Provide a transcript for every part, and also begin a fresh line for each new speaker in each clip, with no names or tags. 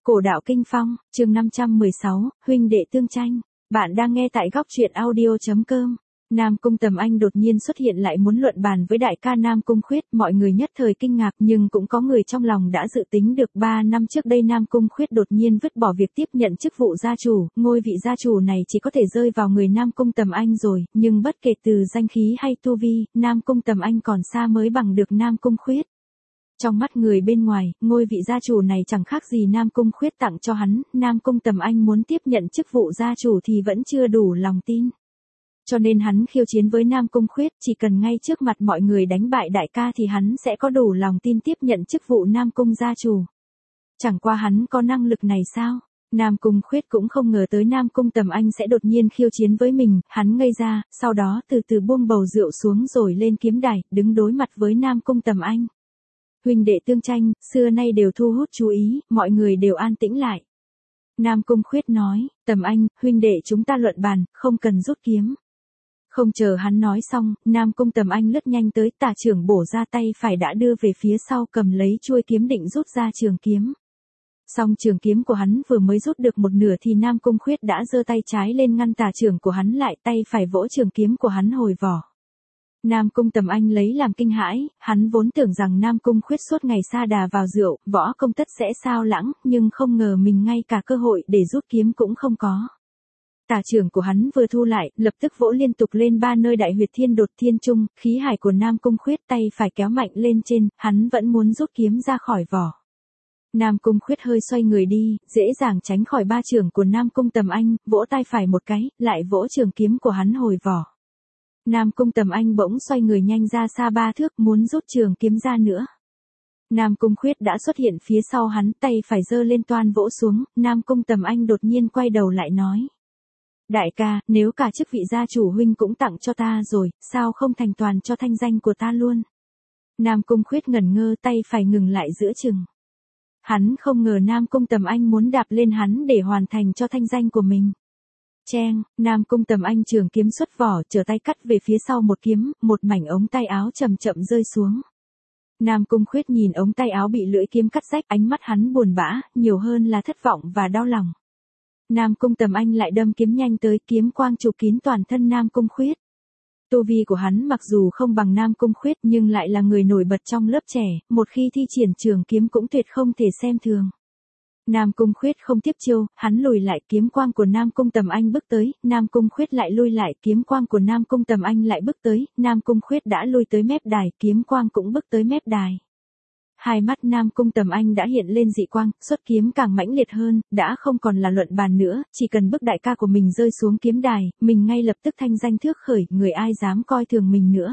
Cổ đạo kinh phong, chương 516, huynh đệ tương tranh. Bạn đang nghe tại góc truyện audio.com. Nam Cung Tầm Anh đột nhiên xuất hiện lại muốn luận bàn với đại ca Nam Cung Khuyết, mọi người nhất thời kinh ngạc nhưng cũng có người trong lòng đã dự tính được 3 năm trước đây Nam Cung Khuyết đột nhiên vứt bỏ việc tiếp nhận chức vụ gia chủ, ngôi vị gia chủ này chỉ có thể rơi vào người Nam Cung Tầm Anh rồi, nhưng bất kể từ danh khí hay tu vi, Nam Cung Tầm Anh còn xa mới bằng được Nam Cung Khuyết. Trong mắt người bên ngoài, ngôi vị gia chủ này chẳng khác gì Nam Cung Khuyết tặng cho hắn, Nam Cung Tầm Anh muốn tiếp nhận chức vụ gia chủ thì vẫn chưa đủ lòng tin. Cho nên hắn khiêu chiến với Nam Cung Khuyết, chỉ cần ngay trước mặt mọi người đánh bại đại ca thì hắn sẽ có đủ lòng tin tiếp nhận chức vụ Nam Cung gia chủ. Chẳng qua hắn có năng lực này sao? Nam Cung Khuyết cũng không ngờ tới Nam Cung Tầm Anh sẽ đột nhiên khiêu chiến với mình, hắn ngây ra, sau đó từ từ buông bầu rượu xuống rồi lên kiếm đài, đứng đối mặt với Nam Cung Tầm Anh. Huynh đệ tương tranh, xưa nay đều thu hút chú ý, mọi người đều an tĩnh lại. Nam Cung Khuyết nói, Tầm Anh, huynh đệ chúng ta luận bàn, không cần rút kiếm. Không chờ hắn nói xong, Nam Cung Tầm Anh lướt nhanh tới, tả trưởng bổ ra tay phải đã đưa về phía sau cầm lấy chuôi kiếm định rút ra trường kiếm. Song trường kiếm của hắn vừa mới rút được một nửa thì Nam Cung Khuyết đã giơ tay trái lên ngăn tả trưởng của hắn lại, tay phải vỗ trường kiếm của hắn hồi vỏ. Nam Cung Tầm Anh lấy làm kinh hãi, hắn vốn tưởng rằng Nam Cung Khuyết suốt ngày sa đà vào rượu, võ công tất sẽ sao lãng, nhưng không ngờ mình ngay cả cơ hội để rút kiếm cũng không có. Tả trưởng của hắn vừa thu lại, lập tức vỗ liên tục lên 3 nơi đại huyệt thiên đột thiên trung, khí hải của Nam Cung Khuyết tay phải kéo mạnh lên trên, hắn vẫn muốn rút kiếm ra khỏi vỏ. Nam Cung Khuyết hơi xoay người đi, dễ dàng tránh khỏi 3 trưởng của Nam Cung Tầm Anh, vỗ tay phải một cái, lại vỗ trường kiếm của hắn hồi vỏ. Nam Cung Tầm Anh bỗng xoay người nhanh ra xa 3 thước muốn rút trường kiếm ra nữa. Nam Cung Khuyết đã xuất hiện phía sau hắn, tay phải giơ lên toan vỗ xuống, Nam Cung Tầm Anh đột nhiên quay đầu lại nói. Đại ca, nếu cả chức vị gia chủ huynh cũng tặng cho ta rồi, sao không thành toàn cho thanh danh của ta luôn? Nam Cung Khuyết ngẩn ngơ, tay phải ngừng lại giữa chừng. Hắn không ngờ Nam Cung Tầm Anh muốn đạp lên hắn để hoàn thành cho thanh danh của mình. Cheng, Nam Cung Tầm Anh trường kiếm xuất vỏ, trở tay cắt về phía sau một kiếm, một mảnh ống tay áo chậm chậm rơi xuống. Nam Cung Khuyết nhìn ống tay áo bị lưỡi kiếm cắt rách, ánh mắt hắn buồn bã, nhiều hơn là thất vọng và đau lòng. Nam Cung Tầm Anh lại đâm kiếm nhanh tới, kiếm quang chụp kín toàn thân Nam Cung Khuyết. Tu vi của hắn mặc dù không bằng Nam Cung Khuyết nhưng lại là người nổi bật trong lớp trẻ, một khi thi triển trường kiếm cũng tuyệt không thể xem thường. Nam Cung Khuyết không tiếp chiêu, hắn lùi lại, kiếm quang của Nam Cung Tầm Anh bước tới, Nam Cung Khuyết lại lui lại, kiếm quang của Nam Cung Tầm Anh lại bước tới, Nam Cung Khuyết đã lui tới mép đài, kiếm quang cũng bước tới mép đài. Hai mắt Nam Cung Tầm Anh đã hiện lên dị quang, xuất kiếm càng mãnh liệt hơn, đã không còn là luận bàn nữa, chỉ cần bức đại ca của mình rơi xuống kiếm đài, mình ngay lập tức thanh danh thước khởi, người ai dám coi thường mình nữa.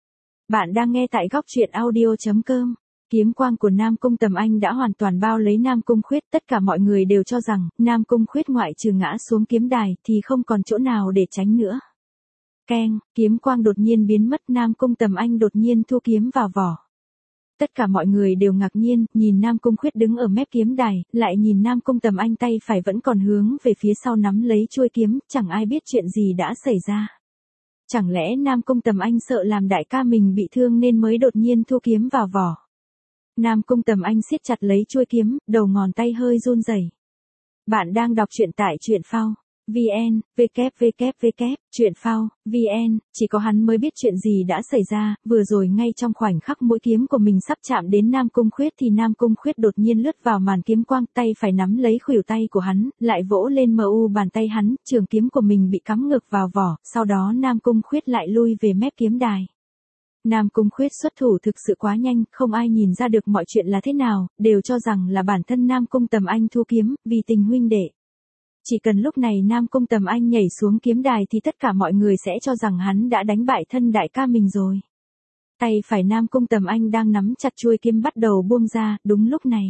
Bạn đang nghe tại góc truyện audio.com. Kiếm quang của Nam Cung Tầm Anh đã hoàn toàn bao lấy Nam Cung Khuyết, tất cả mọi người đều cho rằng, Nam Cung Khuyết ngoại trừ ngã xuống kiếm đài, thì không còn chỗ nào để tránh nữa. Keng, kiếm quang đột nhiên biến mất, Nam Cung Tầm Anh đột nhiên thu kiếm vào vỏ. Tất cả mọi người đều ngạc nhiên, nhìn Nam Cung Khuyết đứng ở mép kiếm đài, lại nhìn Nam Cung Tầm Anh tay phải vẫn còn hướng về phía sau nắm lấy chuôi kiếm, chẳng ai biết chuyện gì đã xảy ra. Chẳng lẽ Nam Cung Tầm Anh sợ làm đại ca mình bị thương nên mới đột nhiên thu kiếm vào vỏ. Nam Cung Tầm Anh siết chặt lấy chuôi kiếm, đầu ngón tay hơi run rẩy. Bạn đang đọc truyện tại truyện phao. VN, www, truyện phao, VN, chỉ có hắn mới biết chuyện gì đã xảy ra, vừa rồi ngay trong khoảnh khắc mũi kiếm của mình sắp chạm đến Nam Cung Khuyết thì Nam Cung Khuyết đột nhiên lướt vào màn kiếm quang, tay phải nắm lấy khuỷu tay của hắn, lại vỗ lên mu bàn tay hắn, trường kiếm của mình bị cắm ngược vào vỏ, sau đó Nam Cung Khuyết lại lui về mép kiếm đài. Nam Cung Khuyết xuất thủ thực sự quá nhanh, không ai nhìn ra được mọi chuyện là thế nào, đều cho rằng là bản thân Nam Cung Tầm Anh thu kiếm, vì tình huynh đệ. Chỉ cần lúc này Nam Cung Tầm Anh nhảy xuống kiếm đài thì tất cả mọi người sẽ cho rằng hắn đã đánh bại thân đại ca mình rồi. Tay phải Nam Cung Tầm Anh đang nắm chặt chuôi kiếm bắt đầu buông ra, đúng lúc này.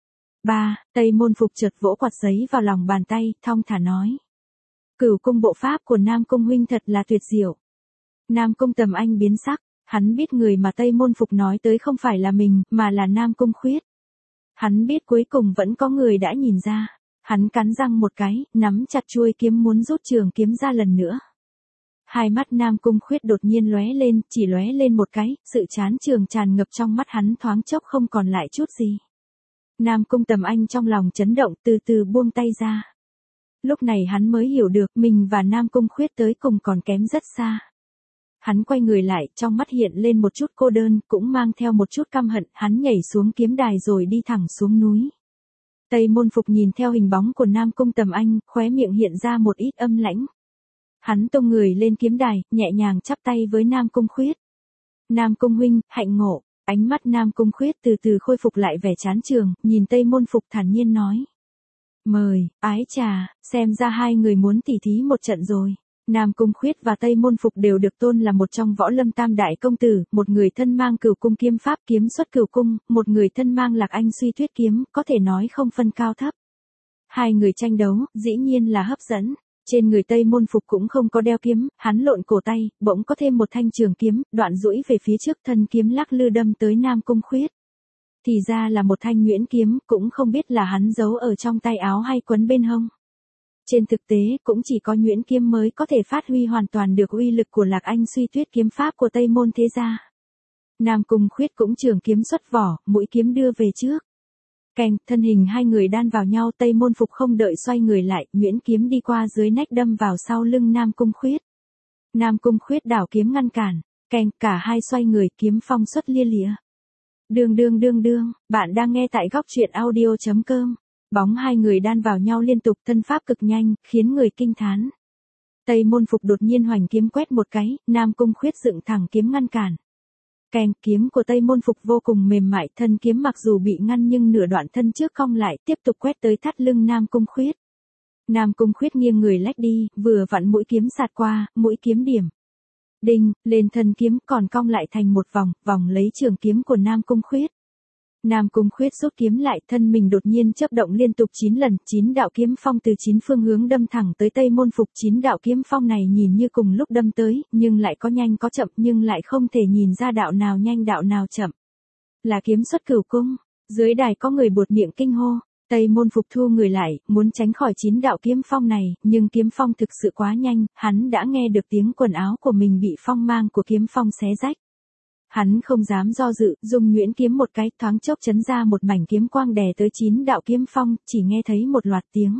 Tây Môn Phục chợt vỗ quạt giấy vào lòng bàn tay, thong thả nói. Cửu cung bộ pháp của Nam Cung huynh thật là tuyệt diệu. Nam Cung Tầm Anh biến sắc, hắn biết người mà Tây Môn Phục nói tới không phải là mình, mà là Nam Cung Khuyết. Hắn biết cuối cùng vẫn có người đã nhìn ra. Hắn cắn răng một cái, nắm chặt chuôi kiếm muốn rút trường kiếm ra lần nữa. Hai mắt Nam Cung Khuyết đột nhiên lóe lên, chỉ lóe lên một cái, sự chán trường tràn ngập trong mắt hắn thoáng chốc không còn lại chút gì. Nam Cung Tầm Anh trong lòng chấn động từ từ buông tay ra. Lúc này hắn mới hiểu được mình và Nam Cung Khuyết tới cùng còn kém rất xa. Hắn quay người lại, trong mắt hiện lên một chút cô đơn, cũng mang theo một chút căm hận, hắn nhảy xuống kiếm đài rồi đi thẳng xuống núi. Tây Môn Phục nhìn theo hình bóng của Nam Cung Tầm Anh, khóe miệng hiện ra một ít âm lãnh. Hắn tung người lên kiếm đài, nhẹ nhàng chắp tay với Nam Cung Khuyết. Nam Cung huynh, hạnh ngộ. Ánh mắt Nam Cung Khuyết từ từ khôi phục lại vẻ chán trường, nhìn Tây Môn Phục thản nhiên nói. Mời, ái trà, xem ra hai người muốn tỉ thí một trận rồi. Nam Cung Khuyết và Tây Môn Phục đều được tôn là một trong võ lâm tam đại công tử, một người thân mang Cửu cung kiếm pháp kiếm xuất Cửu cung, một người thân mang Lạc Anh suy tuyết kiếm, có thể nói không phân cao thấp. Hai người tranh đấu, dĩ nhiên là hấp dẫn. Trên người Tây Môn Phục cũng không có đeo kiếm, hắn lộn cổ tay, bỗng có thêm một thanh trường kiếm, đoạn duỗi về phía trước, thân kiếm lắc lư đâm tới Nam Cung Khuyết. Thì ra là một thanh nhuyễn kiếm, cũng không biết là hắn giấu ở trong tay áo hay quấn bên hông. Trên thực tế, cũng chỉ có nhuyễn kiếm mới có thể phát huy hoàn toàn được uy lực của Lạc Anh suy tuyết kiếm pháp của Tây Môn thế gia. Nam Cung Khuyết cũng trường kiếm xuất vỏ, mũi kiếm đưa về trước. Kèn, thân hình hai người đan vào nhau, Tây Môn Phục không đợi xoay người lại, nhuyễn kiếm đi qua dưới nách đâm vào sau lưng Nam Cung Khuyết. Nam Cung Khuyết đảo kiếm ngăn cản, kèn, cả hai xoay người, kiếm phong xuất lia lịa. Đương, bạn đang nghe tại góc truyện audio.com. Bóng hai người đan vào nhau liên tục, thân pháp cực nhanh, khiến người kinh thán. Tây Môn Phục đột nhiên hoành kiếm quét một cái, Nam Cung Khuyết dựng thẳng kiếm ngăn cản. Kèn, kiếm của Tây Môn Phục vô cùng mềm mại, thân kiếm mặc dù bị ngăn nhưng nửa đoạn thân trước cong lại, tiếp tục quét tới thắt lưng Nam Cung Khuyết. Nam Cung Khuyết nghiêng người lách đi, vừa vặn mũi kiếm sạt qua, mũi kiếm điểm. Đinh, lên thân kiếm còn cong lại thành một vòng, vòng lấy trường kiếm của Nam Cung Khuyết. Nam Cung Khuyết rút kiếm lại, thân mình đột nhiên chớp động liên tục 9 lần, 9 đạo kiếm phong từ 9 phương hướng đâm thẳng tới Tây Môn Phục. 9 đạo kiếm phong này nhìn như cùng lúc đâm tới, nhưng lại có nhanh có chậm, nhưng lại không thể nhìn ra đạo nào nhanh đạo nào chậm. Là kiếm xuất Cửu cung. Dưới đài có người buột miệng kinh hô. Tây Môn Phục thu người lại, muốn tránh khỏi 9 đạo kiếm phong này, nhưng kiếm phong thực sự quá nhanh, hắn đã nghe được tiếng quần áo của mình bị phong mang của kiếm phong xé rách. Hắn không dám do dự, dùng nhuyễn kiếm một cái, thoáng chốc chấn ra một mảnh kiếm quang đè tới 9 đạo kiếm phong, chỉ nghe thấy một loạt tiếng.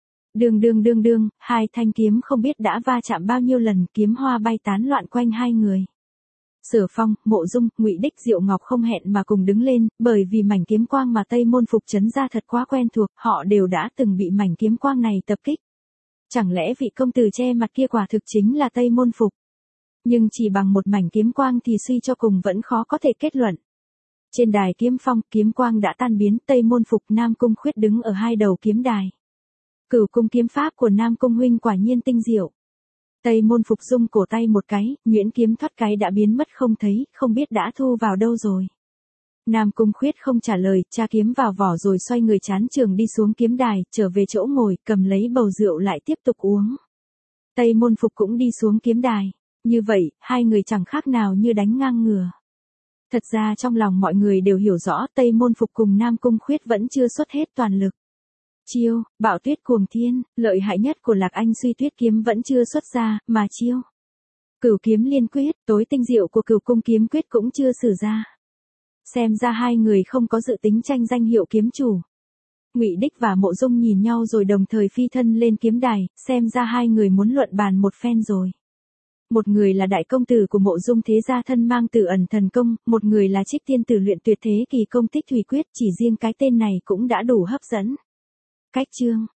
Đương, hai thanh kiếm không biết đã va chạm bao nhiêu lần, kiếm hoa bay tán loạn quanh hai người. Sở Phong, Mộ Dung, Ngụy Đích, Diệu Ngọc không hẹn mà cùng đứng lên, bởi vì mảnh kiếm quang mà Tây Môn Phục chấn ra thật quá quen thuộc, họ đều đã từng bị mảnh kiếm quang này tập kích. Chẳng lẽ vị công tử che mặt kia quả thực chính là Tây Môn Phục? Nhưng chỉ bằng một mảnh kiếm quang thì suy cho cùng vẫn khó có thể kết luận. Trên đài kiếm phong, kiếm quang đã tan biến, Tây Môn Phục, Nam Cung Khuyết đứng ở hai đầu kiếm đài. Cửu cung kiếm pháp của Nam Cung huynh quả nhiên tinh diệu. Tây Môn Phục rung cổ tay một cái, nhuyễn kiếm thoát cái đã biến mất không thấy, không biết đã thu vào đâu rồi. Nam Cung Khuyết không trả lời, tra kiếm vào vỏ rồi xoay người chán trường đi xuống kiếm đài, trở về chỗ ngồi, cầm lấy bầu rượu lại tiếp tục uống. Tây Môn Phục cũng đi xuống kiếm đài. Như vậy, hai người chẳng khác nào như đánh ngang ngửa. Thật ra trong lòng mọi người đều hiểu rõ Tây Môn Phục cùng Nam Cung Khuyết vẫn chưa xuất hết toàn lực. Chiêu, Bạo Tuyết Cuồng Thiên, lợi hại nhất của Lạc Anh suy tuyết kiếm vẫn chưa xuất ra, mà chiêu Cửu kiếm liên quyết, tối tinh diệu của Cửu cung kiếm quyết cũng chưa sử ra. Xem ra hai người không có dự tính tranh danh hiệu kiếm chủ. Ngụy Đích và Mộ Dung nhìn nhau rồi đồng thời phi thân lên kiếm đài, xem ra hai người muốn luận bàn một phen rồi. Một người là đại công tử của Mộ Dung thế gia thân mang Tử Ẩn thần công, một người là Trích Tiên tử luyện tuyệt thế kỳ công Tích Thủy quyết, chỉ riêng cái tên này cũng đã đủ hấp dẫn. Cách chương